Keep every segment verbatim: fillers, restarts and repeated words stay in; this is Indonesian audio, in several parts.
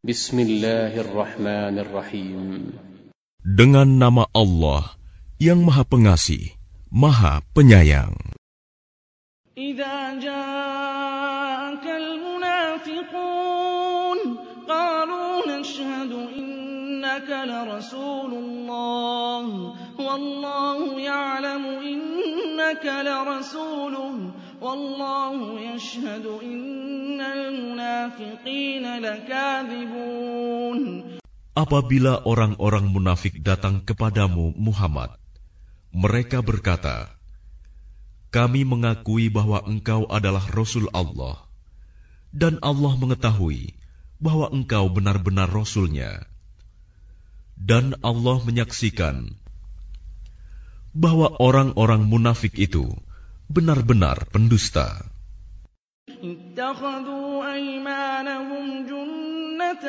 Bismillahirrahmanirrahim. Dengan nama Allah yang Maha Pengasih, Maha Penyayang. إذا جاءك المنافقون قالوا نشهد إنك لرسول الله والله يعلم إنك لرسوله والله يشهد إن المنافقين لكاذبون. Apabila orang-orang munafik datang kepadamu, Muhammad, mereka berkata, kami mengakui bahwa engkau adalah Rasul Allah, dan Allah mengetahui bahwa engkau benar-benar Rasul-Nya. Dan Allah menyaksikan bahwa orang-orang munafik itu benar-benar pendusta. اتخذوا أيمانهم جنة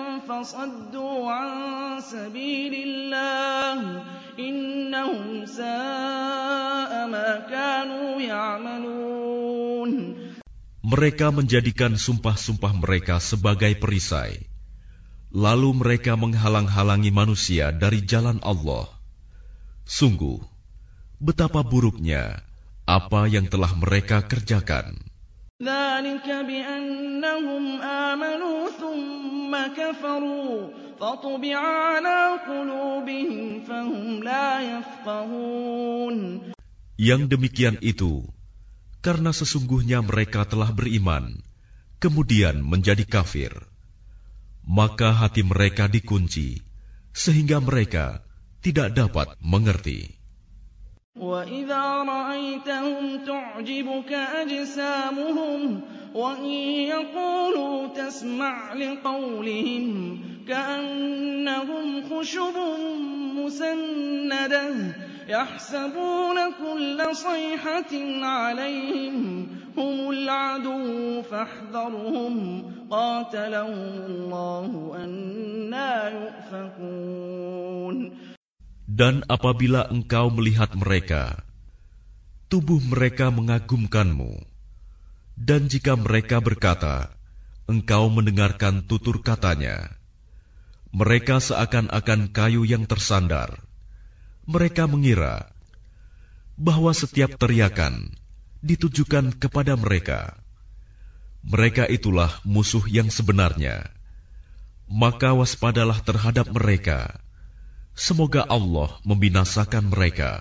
فصدوا عن سبيل الله إنهم ساء ما كانوا يعملون. Mereka menjadikan sumpah-sumpah mereka sebagai perisai, lalu mereka menghalang-halangi manusia dari jalan Allah. Sungguh, betapa buruknya apa yang telah mereka kerjakan. ذلك بأنهم آمنوا ثم كفروا فطبع على قلوبهم فهم لا يفقهون. Yang demikian itu karena sesungguhnya mereka telah beriman kemudian menjadi kafir, maka hati mereka dikunci sehingga mereka tidak dapat mengerti. وَإِذَا رَأَيْتَهُمْ تُعْجِبُكَ أَجْسَامُهُمْ وَإِنْ يَقُولُوا تَسْمَعْ لِقَوْلِهِمْ كَأَنَّهُمْ خُشُبٌ مُّسَنَّدَةٌ يَحْسَبُونَ كُلَّ صَيْحَةٍ عَلَيْهِمْ هُمُ الْعَدُوُّ فَاحْذَرْهُمْ قَاتَلَهُمُ اللَّهُ أَنَّىٰ يُؤْفَكُونَ. Dan apabila engkau melihat mereka, tubuh mereka mengagumkanmu. Dan jika mereka berkata, engkau mendengarkan tutur katanya. Mereka seakan-akan kayu yang tersandar. Mereka mengira bahwa setiap teriakan ditujukan kepada mereka. Mereka itulah musuh yang sebenarnya. Maka waspadalah terhadap mereka. Semoga Allah membinasakan mereka.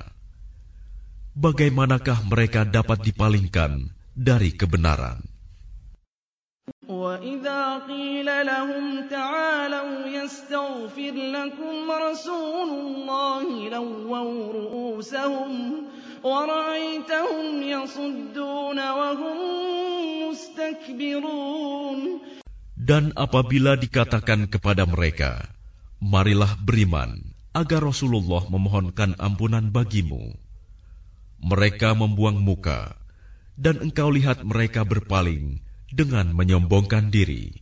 Bagaimanakah mereka dapat dipalingkan dari kebenaran? وَإِذَا قِيلَ لَهُمْ تَعَالَوْا يَسْتَغْفِرْ لَكُمْ رَسُولُ اللَّهِ لَوَّوْا رُءُوسَهُمْ وَرَأَيْتَهُمْ يَصُدُّونَ وَهُمْ مُسْتَكْبِرُونَ. Dan apabila dikatakan kepada mereka, marilah beriman, agar Rasulullah memohonkan ampunan bagimu. Mereka membuang muka, dan engkau lihat mereka berpaling dengan menyombongkan diri.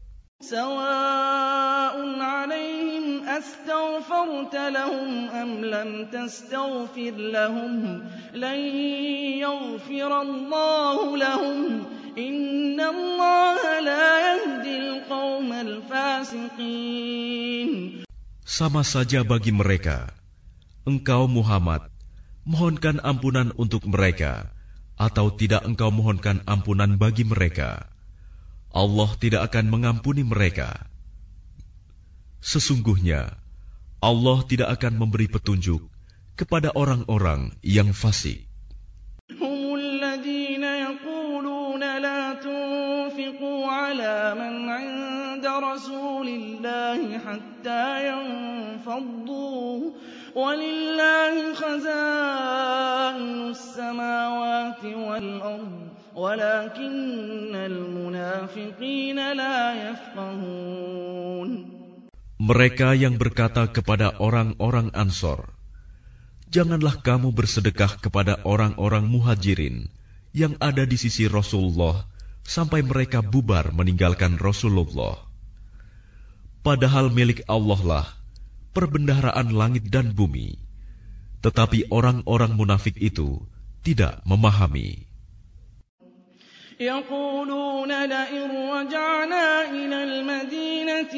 Sawa'un 'alaihim astaghfarta lahum am lam tastaghfir lahum lan yaghfirallahu lahum innallaha la yahdil qaumal fasiqin. Sama saja bagi mereka, engkau Muhammad mohonkan ampunan untuk mereka, atau tidak engkau mohonkan ampunan bagi mereka, Allah tidak akan mengampuni mereka. Sesungguhnya Allah tidak akan memberi petunjuk kepada orang-orang yang fasik. Humul ladzina yaquluna la tunfiqu ala man 'inda rasulillahi hatta yanfaddu walillahi khazainus samawati wal ardh walakinnal munafiqina la yafqahun. Mereka yang berkata kepada orang-orang Ansor, janganlah kamu bersedekah kepada orang-orang muhajirin yang ada di sisi Rasulullah sampai mereka bubar meninggalkan Rasulullah. Padahal milik Allah lah perbendaharaan langit dan bumi. Tetapi orang-orang munafik itu tidak memahami. يقولون لئن رجعنا إلى المدينة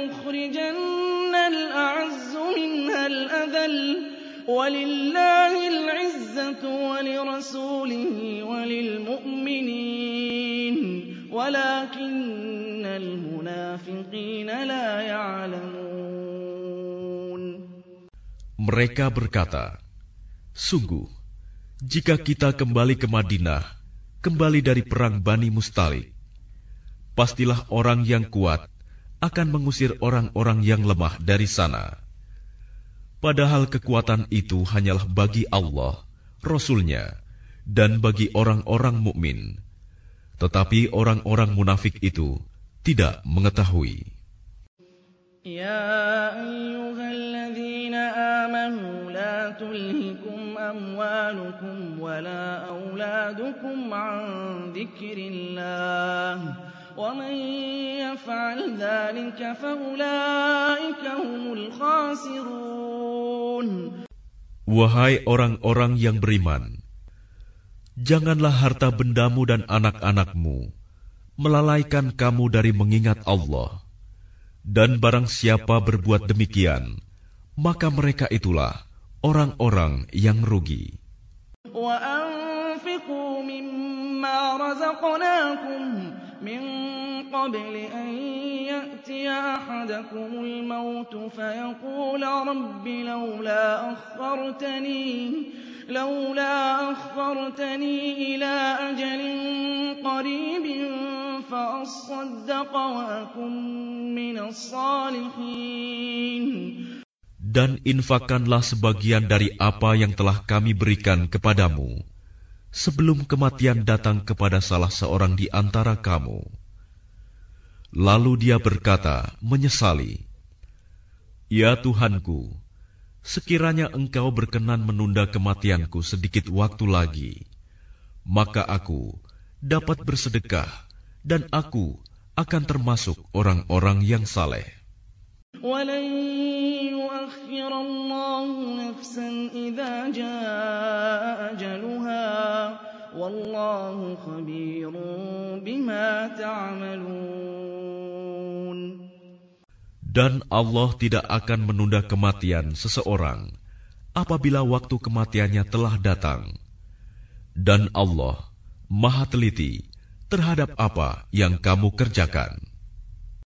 لَيُخْرِجَنَّ الْأَعَزُّ مِنْهَا الْأَذَلَّ وَلِلَّهِ الْعِزَّةُ وَلِرَسُولِهِ وَلِلْمُؤْمِنِينَ وَلَكِنَّ الْمُنَافِقِينَ لَا يَعْلَمُونَ. Mereka berkata, sungguh, jika kita kembali ke Madinah, kembali dari perang Bani Mustalik, pastilah orang yang kuat akan mengusir orang-orang yang lemah dari sana. Padahal kekuatan itu hanyalah bagi Allah, Rasul-Nya, dan bagi orang-orang mukmin. Tetapi orang-orang munafik itu tidak mengetahui. يا أيها الذين آمنوا لا تلهكم أموالكم ولا أولادكم عن ذكر الله ومن يفعل ذلك فأولئك هم الخاسرون. Wahai orang-orang yang beriman, janganlah harta bendamu dan anak-anakmu melalaikan kamu dari mengingat Allah. Dan barang siapa berbuat demikian, maka mereka itulah orang-orang yang rugi. وَأَنفِقُوا مِمَّا رَزَقْنَاكُم مِّن قَبْلِ أَن يَأْتِيَ أَحَدَكُمُ الْمَوْتُ فَيَقُولَ رَبِّ لَوْلَا أَخَّرْتَنِي لَوْلَا أَخَّرْتَنِي إِلَىٰ أَجَلٍ قَرِيبٍ فَأَصَّدَّقَ وَأَكُن مِّنَ الصَّالِحِينَ. Dan infakkanlah sebagian dari apa yang telah kami berikan kepadamu, sebelum kematian datang kepada salah seorang di antara kamu. Lalu dia berkata, menyesali, Ya Tuhanku, sekiranya Engkau berkenan menunda kematianku sedikit waktu lagi, maka aku dapat bersedekah dan aku akan termasuk orang-orang yang saleh. وَلَن يُؤَخِّرَ اللَّهُ نَفْسًا إِذَا جَاءَ أَجَلُهَا وَاللَّهُ خَبِيرٌ بِمَا تَعْمَلُونَ. Dan Allah tidak akan menunda kematian seseorang apabila waktu kematiannya telah datang. Dan Allah Maha teliti terhadap apa yang kamu kerjakan.